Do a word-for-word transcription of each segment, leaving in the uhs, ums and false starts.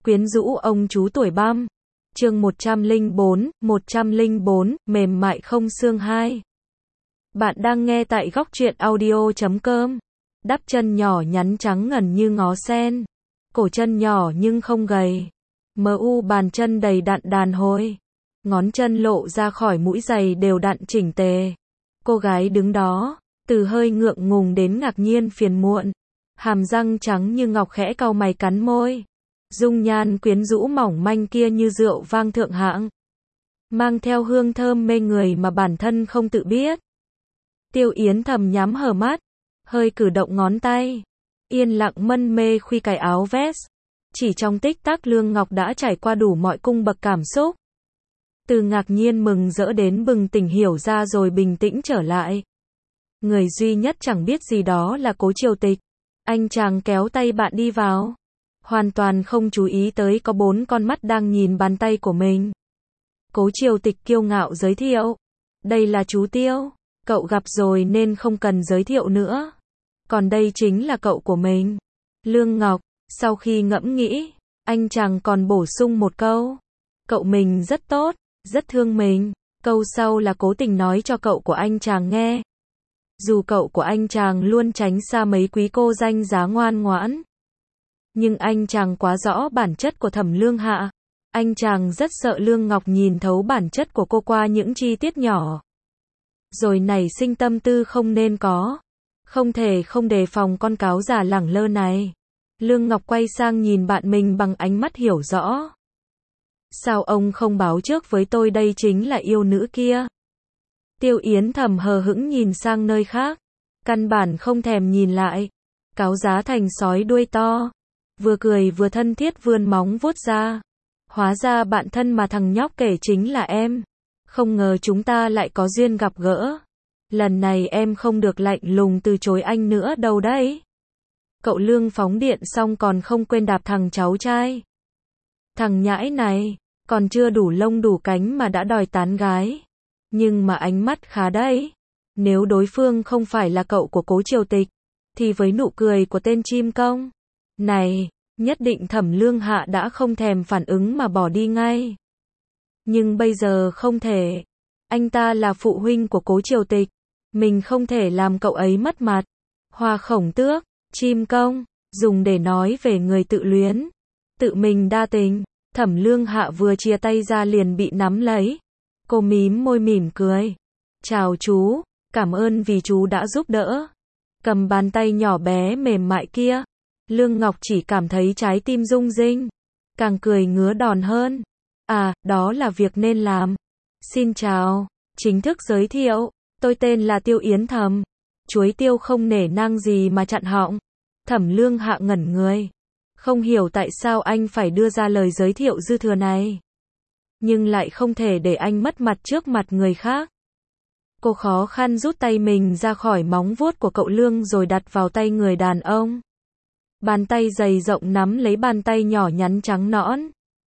Quyến rũ ông chú tuổi băm. Chương một trăm lẻ bốn, một trăm lẻ bốn, mềm mại không xương hai. Bạn đang nghe tại góc truyện audio chấm com. Đắp chân nhỏ nhắn trắng ngần như ngó sen. Cổ chân nhỏ nhưng không gầy. Mờ u bàn chân đầy đặn đàn hồi. Ngón chân lộ ra khỏi mũi giày đều đặn chỉnh tề. Cô gái đứng đó, từ hơi ngượng ngùng đến ngạc nhiên phiền muộn. Hàm răng trắng như ngọc khẽ cau mày cắn môi. Dung nhan quyến rũ mỏng manh kia như rượu vang thượng hạng. Mang theo hương thơm mê người mà bản thân không tự biết. Tiêu Yến thầm nhắm hờ mắt, hơi cử động ngón tay. Yên lặng mân mê khuy cài áo vest. Chỉ trong tích tắc Lương Ngọc đã trải qua đủ mọi cung bậc cảm xúc. Từ ngạc nhiên mừng rỡ đến bừng tỉnh hiểu ra rồi bình tĩnh trở lại. Người duy nhất chẳng biết gì đó là Cố Triều Tịch. Anh chàng kéo tay bạn đi vào. Hoàn toàn không chú ý tới có bốn con mắt đang nhìn bàn tay của mình. Cố Triều Tịch kiêu ngạo giới thiệu. Đây là chú Tiêu. Cậu gặp rồi nên không cần giới thiệu nữa. Còn đây chính là cậu của mình. Lương Ngọc, sau khi ngẫm nghĩ, anh chàng còn bổ sung một câu. Cậu mình rất tốt, rất thương mình. Câu sau là cố tình nói cho cậu của anh chàng nghe. Dù cậu của anh chàng luôn tránh xa mấy quý cô danh giá ngoan ngoãn. Nhưng anh chàng quá rõ bản chất của Thẩm Lương Hạ. Anh chàng rất sợ Lương Ngọc nhìn thấu bản chất của cô qua những chi tiết nhỏ. Rồi nảy sinh tâm tư không nên có. Không thể không đề phòng con cáo già lẳng lơ này. Lương Ngọc quay sang nhìn bạn mình bằng ánh mắt hiểu rõ. Sao ông không báo trước với tôi đây chính là yêu nữ kia? Tiêu Yến thầm hờ hững nhìn sang nơi khác. Căn bản không thèm nhìn lại. Cáo giá thành sói đuôi to. Vừa cười vừa thân thiết vươn móng vuốt ra. Hóa ra bạn thân mà thằng nhóc kể chính là em. Không ngờ chúng ta lại có duyên gặp gỡ. Lần này em không được lạnh lùng từ chối anh nữa đâu đấy. Cậu Lương phóng điện xong còn không quên đạp thằng cháu trai. Thằng nhãi này, còn chưa đủ lông đủ cánh mà đã đòi tán gái. Nhưng mà ánh mắt khá đấy. Nếu đối phương không phải là cậu của Cố Triều Tịch, thì với nụ cười của tên chim công này, nhất định Thẩm Lương Hạ đã không thèm phản ứng mà bỏ đi ngay. Nhưng bây giờ không thể. Anh ta là phụ huynh của Cố Triều Tịch. Mình không thể làm cậu ấy mất mặt. Hoa khổng tước, chim công, dùng để nói về người tự luyến. Tự mình đa tình. Thẩm Lương Hạ vừa chia tay ra liền bị nắm lấy. Cô mím môi mỉm cười. Chào chú, cảm ơn vì chú đã giúp đỡ. Cầm bàn tay nhỏ bé mềm mại kia. Lương Ngọc chỉ cảm thấy trái tim rung rinh. Càng cười ngứa đòn hơn. À, đó là việc nên làm. Xin chào, chính thức giới thiệu. Tôi tên là Tiêu Yến Thầm. Chuối tiêu không nể nang gì mà chặn họng. Thẩm Lương Hạ ngẩn người. Không hiểu tại sao anh phải đưa ra lời giới thiệu dư thừa này. Nhưng lại không thể để anh mất mặt trước mặt người khác. Cô khó khăn rút tay mình ra khỏi móng vuốt của cậu Lương rồi đặt vào tay người đàn ông. Bàn tay dày rộng nắm lấy bàn tay nhỏ nhắn trắng nõn.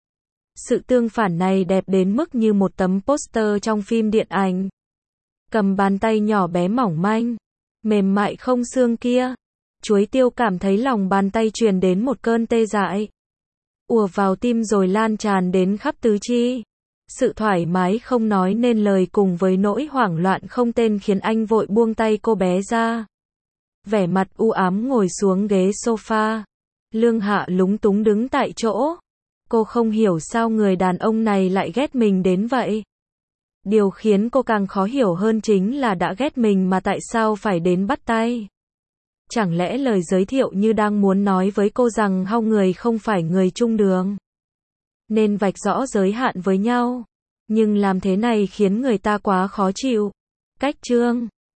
Sự tương phản này đẹp đến mức như một tấm poster trong phim điện ảnh. Cầm bàn tay nhỏ bé mỏng manh, mềm mại không xương kia. Chuối tiêu cảm thấy lòng bàn tay truyền đến một cơn tê dại. Ùa vào tim rồi lan tràn đến khắp tứ chi. Sự thoải mái không nói nên lời cùng với nỗi hoảng loạn không tên khiến anh vội buông tay cô bé ra. Vẻ mặt u ám ngồi xuống ghế sofa. Lương Hạ lúng túng đứng tại chỗ. Cô không hiểu sao người đàn ông này lại ghét mình đến vậy. Điều khiến cô càng khó hiểu hơn chính là đã ghét mình mà tại sao phải đến bắt tay. Chẳng lẽ lời giới thiệu như đang muốn nói với cô rằng hai người không phải người chung đường. Nên vạch rõ giới hạn với nhau. Nhưng làm thế này khiến người ta quá khó chịu. Cách chương